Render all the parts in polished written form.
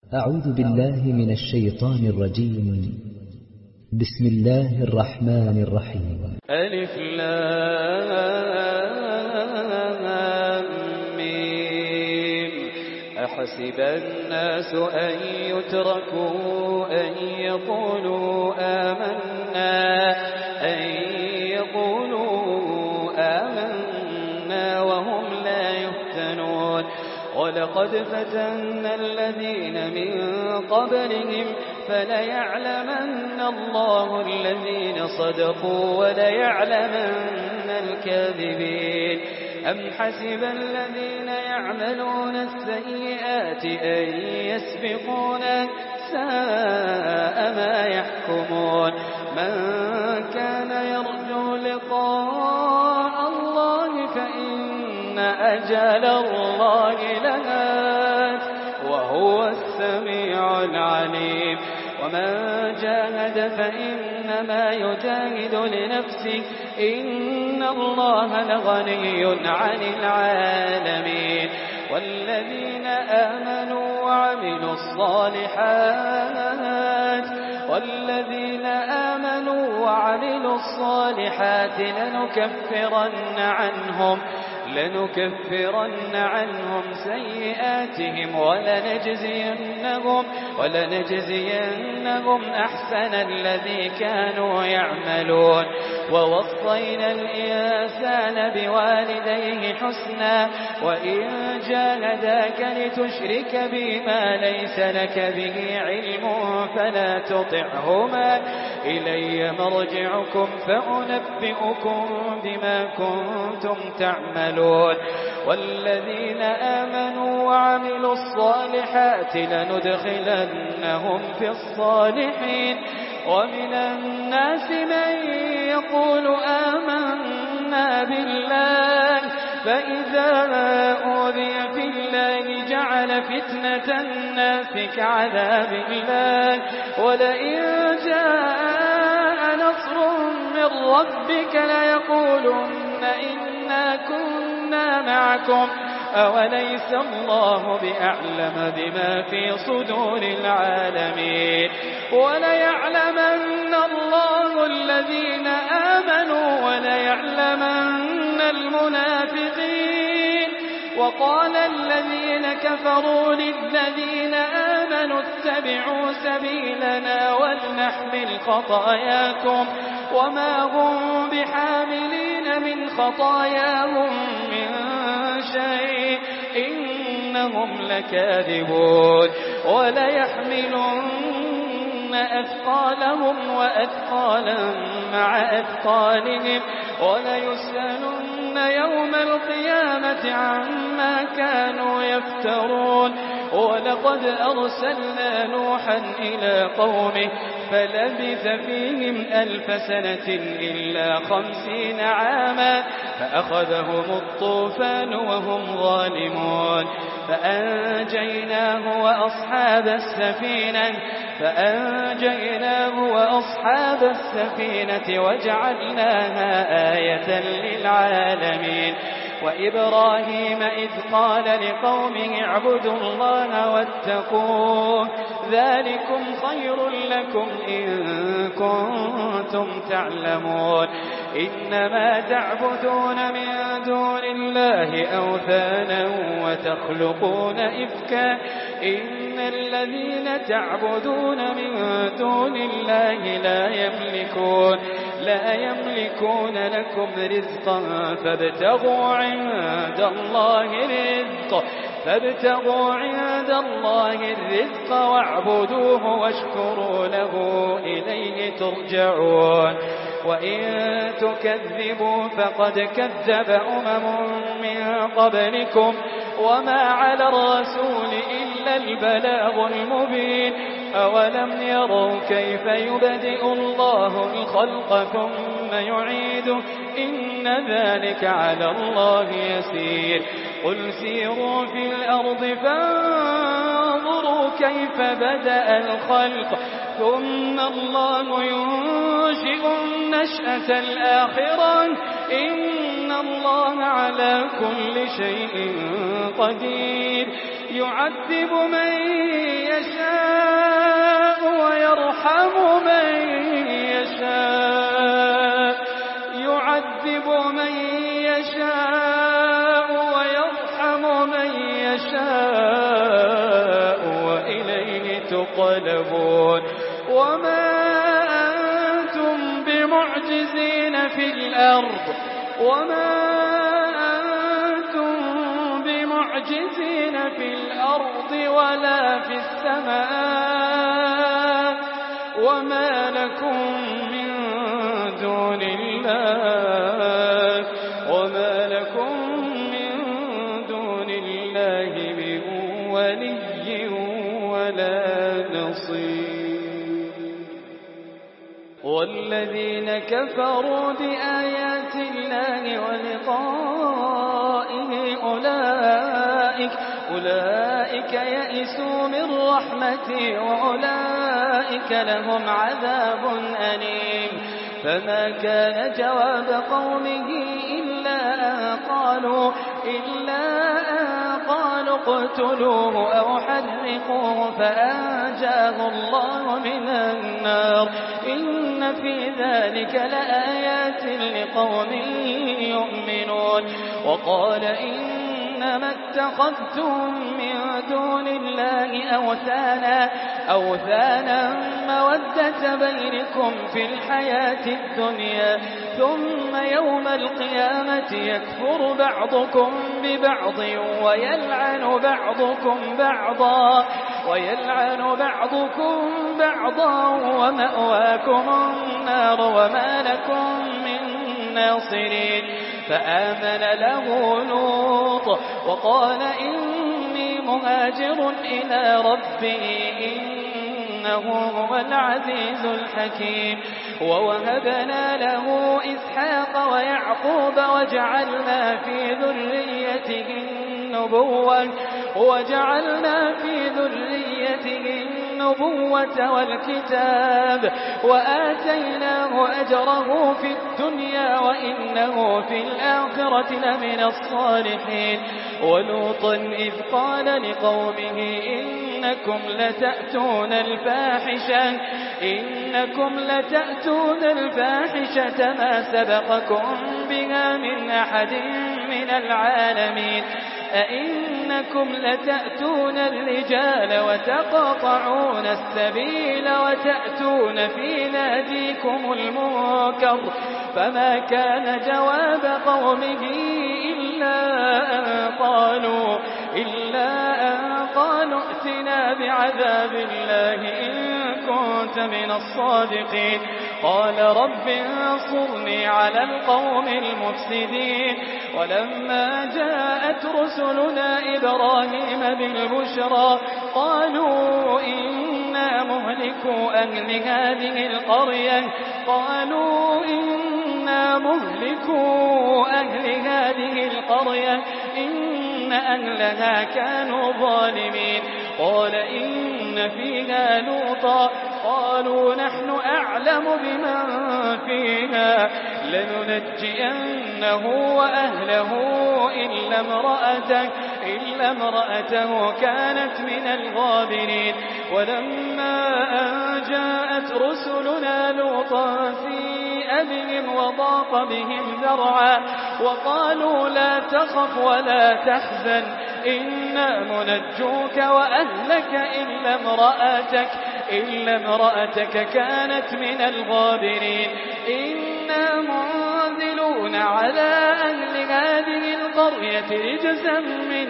أعوذ بالله من الشيطان الرجيم. بسم الله الرحمن الرحيم. ألف لام ميم. أحسب الناس أن يتركوا أن يقولوا آمنا وهم لا يفتنون. ولقد فتنا الذين من قبلهم فليعلمن الله الذين صدقوا وليعلمن الكاذبين. أم حسب الذين يعملون السيئات أن يسبقونا ساء ما يحكمون. من كان يرجو لقاء الله فإن أجل الله لآت وهو السميع العليم. ومن جاهد فإنما يجاهد لنفسه إن الله لغني عن العالمين. والذين آمنوا وعملوا الصالحات لنكفرن عنهم سيئاتهم ولنجزينهم أحسن الذي كانوا يعملون. ووصينا الإنسان بوالديه حسنا وإن جاهداك لتشرك بي ما ليس لك به علم فلا تطعهما إلي مرجعكم فأنبئكم بما كنتم تعملون. والذين آمنوا وعملوا الصالحات لندخلنهم في الصالحين. ومن الناس من يقول آمنا بالله فإذا أوذي في الله جعل فتنة الناس كعذاب الله. ولئن جاء نصر من ربك ليقولن إنا كنا معكم أوليس الله بأعلم بما في صدور العالمين. وليعلمن الله الذين آمنوا وليعلمن المنافقين. وقال الذين كفروا للذين آمنوا اتبعوا سبيلنا ولنحمل خطاياكم وما هم بحاملين من خطاياهم من شيء إنهم لكاذبون. وليحملن أثقالهم وأثقالا مع أثقالهم وليسألن يوم القيامة عما كانوا يفترون. ولقد أرسلنا نوحا إلى قومه فلبث فيهم 1000 سنة إلا 50 عاما فأخذهم الطوفان وهم ظالمون. فأنجيناه وأصحاب السفينة وجعلناها آية للعالمين. وإبراهيم إذ قال لقومه اعبدوا الله واتقوه ذلكم خير لكم إن كنتم تعلمون. إنما تعبدون من دون الله أوثانا وتخلقون إفكا إن الذين تعبدون من دون الله لا يملكون لكم رزقا فابتغوا عند الله الرزق واعبدوه واشكروا له إليه ترجعون. وإن تكذبوا فقد كذب من قبلكم وما على الرسول إلا البلاغ المبين. أولم يروا كيف يبدئ الله الخلق ثم يعيده إن ذلك على الله يسير. قل سيروا في الأرض فانظروا كيف بدأ الخلق ثم الله ينشئ النشأة الآخرة إن الله على كل شيء قدير. يعذب من يشاء تقلبون وما أنتم بمعجزين في الأرض ولا في السماء وما لكم من دون الله من ولي ولا نصير والذين كفروا بآيات الله ولقائه أولئك يئسوا من رحمتي وأولئك لهم عذاب أليم فما كان جواب قومه إلا أن قالوا اقتلوه أو حرقوه فأنجاه الله من النار إن في ذلك لآيات لقوم يؤمنون وقال إنما اتخذتم من دون الله أوثانا مودة بينكم في الحياة الدنيا ثم يوم القيامة يكفر بعضكم ببعض ويلعن بعضكم بعضا ومأواكم النار وما لكم من ناصرين فآمن له لوط وقال إني مهاجر إلى ربي إنه هو العزيز الحكيم ووهبنا له إسحاق ويعقوب وجعلنا في ذريته النبوة والكتاب وآتيناه أجره في الدنيا وإنه في الآخرة لمن الصالحين ولوطا إذ قال لقومه إنكم لتأتون الفاحشة ما سبقكم بها من أحد من العالمين أئنكم لتأتون الرجال وتقطعون السبيل وتأتون في ناديكم المنكر فما كان جواب قومه إلا أن قالوا ائتنا بعذاب الله إن كنت من الصادقين قال رب انصرني على القوم المفسدين ولما جاءت رسلنا إبراهيم بالبشرى قالوا إنا مهلكو أهل هذه القرية إن أهلها كانوا ظالمين قال إن فيها لوطا قالوا نحن أعلم بمن فيها لننجينه وأهله إلا امرأته كانت من الغابرين ولما أن جاءت رسلنا لوطا سيء بهم وضاق بهم ذرعا وقالوا لا تخف ولا تحزن إنا منجوك وأهلك إلا امرأتك كانت من الغابرين إنا منزلون على أهل هذه القرية رجزا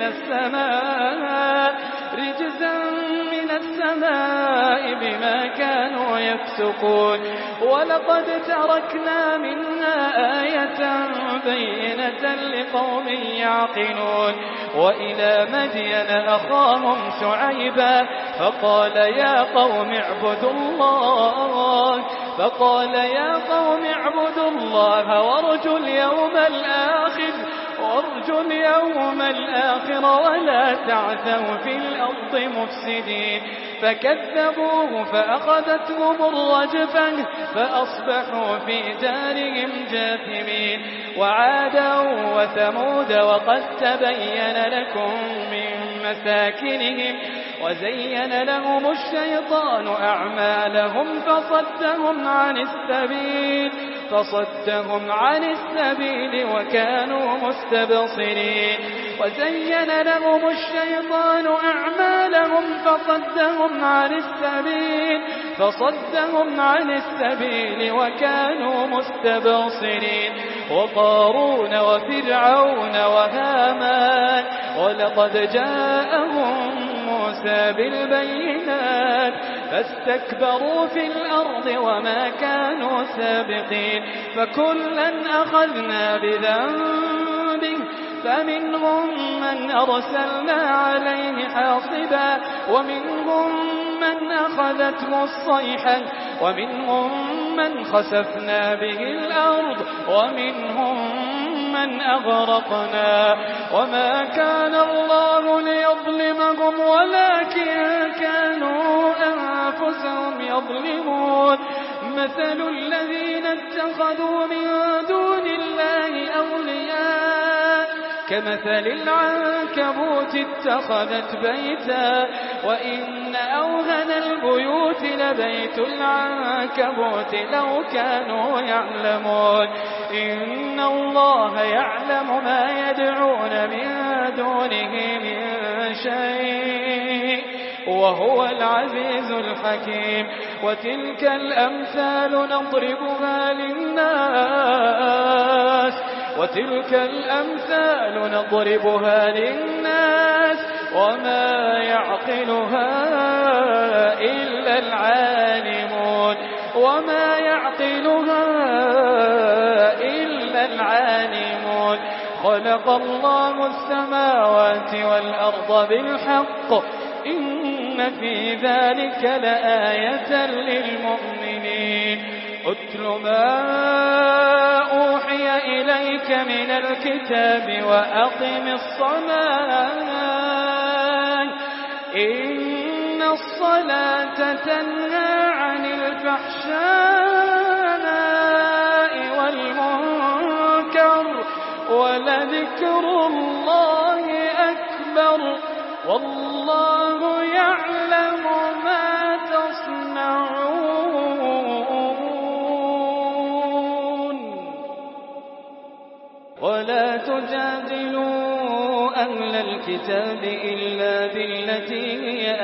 من السماء بما كانوا يفسقون ولقد تركنا منها آية بينة لقوم يعقلون وإلى مدين أخاهم شعيبا فقال يا قوم اعبدوا الله وارجوا اليوم الآخر ولا تعثوا في الأرض مفسدين فكذبوه فأخذتهم الرجفة فأصبحوا في دارهم جاثمين وعادا وثمود وقد تبين لكم من مساكنهم وزين لهم الشيطان أعمالهم فصدهم عن السبيل وكانوا مستبصرين وزين لهم الشيطان أعمالهم فصدهم عن السبيل وكانوا مستبصرين وقارون وفرعون وهامان ولقد جاءهم موسى بالبينات فاستكبروا في الأرض وما كانوا سابقين فكلا أخذنا بذنبه فمنهم من أرسلنا عليه حاصبا ومنهم من أخذته الصيحة ومنهم من خسفنا به الأرض ومنهم من أغرقنا وما كان الله ليظلمهم ولكن كانوا أنفسهم يظلمون مثل الذين اتخذوا من دون الله أولياء كمثل العنكبوت اتخذت بيتا وإن أوهن البيوت لبيت العنكبوت لو كانوا يعلمون إن الله يعلم ما يدعون من دونه من شيء وهو العزيز الحكيم وتلك الأمثال نضربها للناس وما يعقلها إلا العالمون خلق الله السماوات والأرض بالحق إن في ذلك لآية للمؤمنين أتل ما أوحي إليك من الكتاب وأقم الصلاة إن الصلاة تنهى عن الفحشاء والمنكر ولذكر الله أكبر والله يعلم ما تصنعون ولا تجادلوا أهل الكتاب إلا بالتي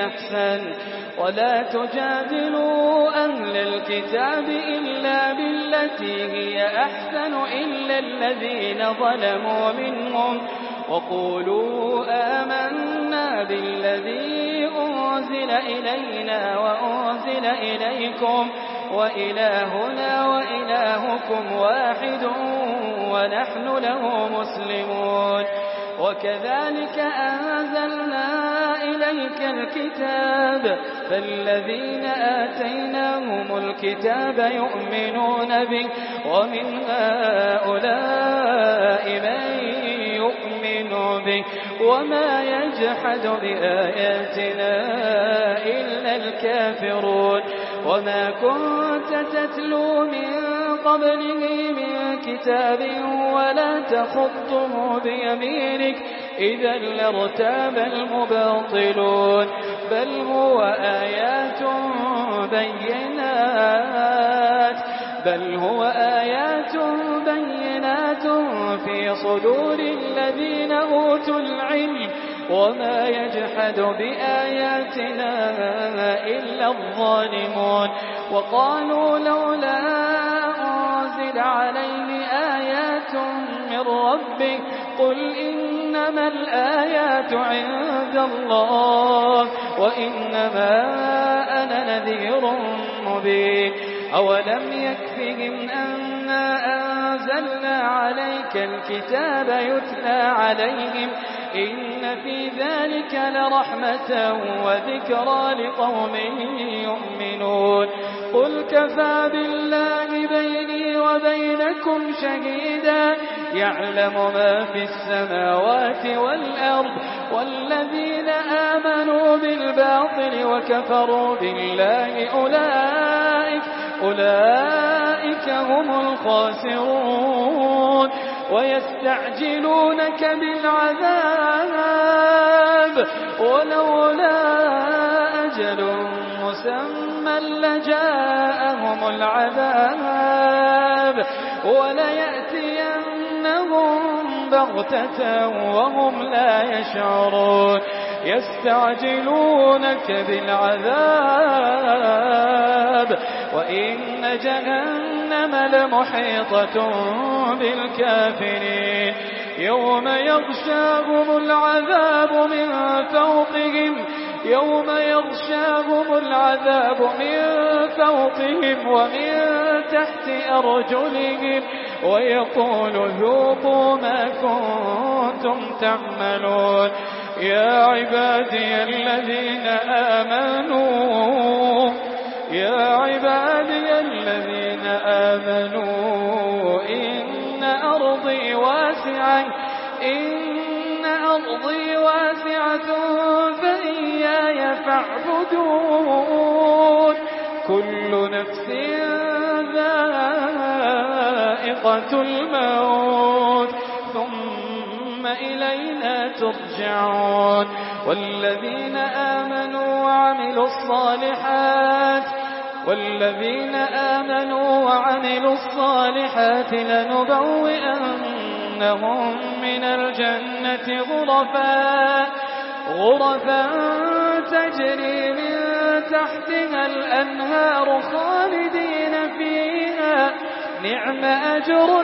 هي أحسن إلا الذين ظلموا منهم وقولوا آمنا بالذي أنزل إلينا وأنزل إليكم وإلهنا وإلهكم واحد ونحن له مسلمون وكذلك أنزلنا إليك الكتاب فالذين آتيناهم الكتاب يؤمنون به ومن هؤلاء من يؤمن به وما يجحد بآياتنا إلا الكافرون وما كنت تتلو من قبله من كتاب ولا تخطه بيمينك إذا لارتاب المبطلون بل هو آيات بينات في صدور الذين أوتوا العلم وما يجحد بآياتنا إلا الظالمون وقالوا لولا أنزل عليه آيات من ربه قل إنما الآيات عند الله وإنما أنا نذير مبين أولم يكفهم أنا أنزلنا عليك الكتاب يتلى عليهم إن في ذلك لرحمة وذكرى لقوم يؤمنون قل كفى بالله بيني وبينكم شهيدا يعلم ما في السماوات والأرض والذين آمنوا بالباطل وكفروا بالله أولئك هم الخاسرون ويستعجلونك بالعذاب ولولا أجل مسمى لجاءهم العذاب وليأتينهم بغتة وهم لا يشعرون يستعجلونك بالعذاب وإن جهنم لمحيطة بالكافرين يوم يغشاهم العذاب من فوقهم ومن تحت أرجلهم ويقول ذوقوا ما كنتم تعملون يا عبادي الذين آمنوا إن أرضي واسعة فإياي فاعبدون كل نفس ذائقة الموت ثم إلينا ترجعون والذين آمنوا وعملوا الصالحات لنبوئنهم من الجنة غرفا تجري من تحتها الأنهار خالدين فيها نعم أجر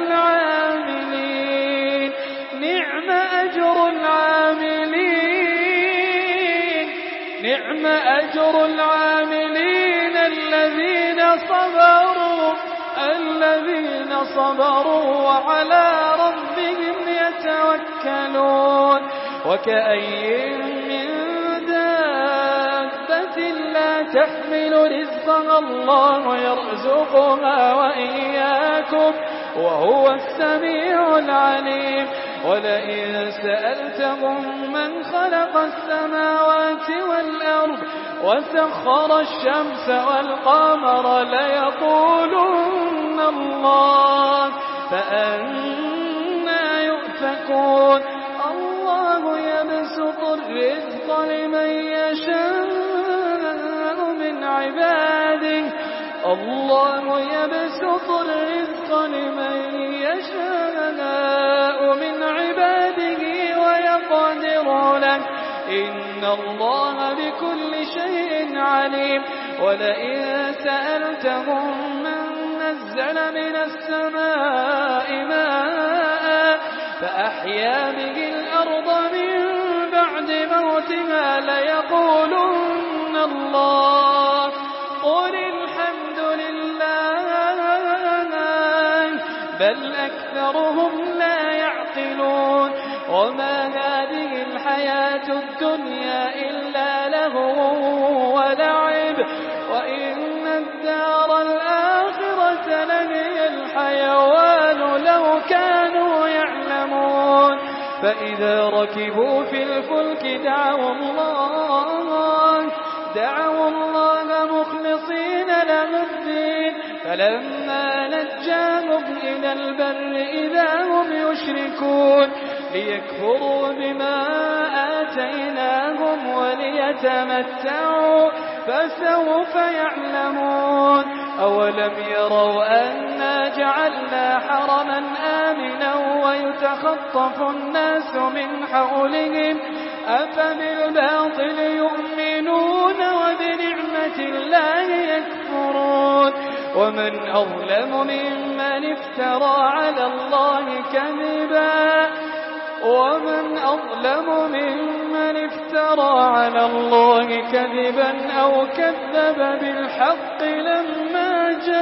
العاملين الذين صبروا وعلى ربهم يتوكلون وكأي من دابة لا تحمل رزقها الله يرزقها وإياكم وهو السميع العليم ولئن سألتهم من خلق السماوات والأرض وسخر الشمس والقمر ليقولن الله فأنى يؤفكون الله يبسط الرزق لمن يشاء من عباده ويقدر له إن الله بكل شيء عليم ولئن سألتهم من نزل من السماء ماء فأحيا به الأرض من بعد موتها ليقولن الله قل الحمد لله بل أكثرهم لا يعقلون وما هذه الحياة الدنيا إلا لهو ولعب وإن الدار الآخرة لهي الحيوان لو كانوا يعلمون فإذا ركبوا في الفلك دعوا الله مخلصين له الدين فلما نجاهم إلى البر إذا هم يشركون ليكفروا بما آتيناهم وليتمتعوا فسوف يعلمون أولم يروا أنا جعلنا حرما آمنا ويتخطف الناس من حولهم أفبالباطل يؤمنون وبنعمة الله يكفرون ومن أظلم ممن افترى على الله كذبا أو كذب بالحق لما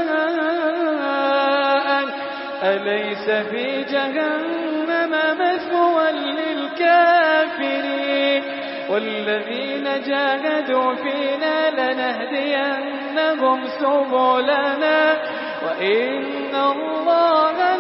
جاء أليس في جهنم مثوى للكافرين والذين جاهدوا فينا لنهدينهم سبلنا وإن الله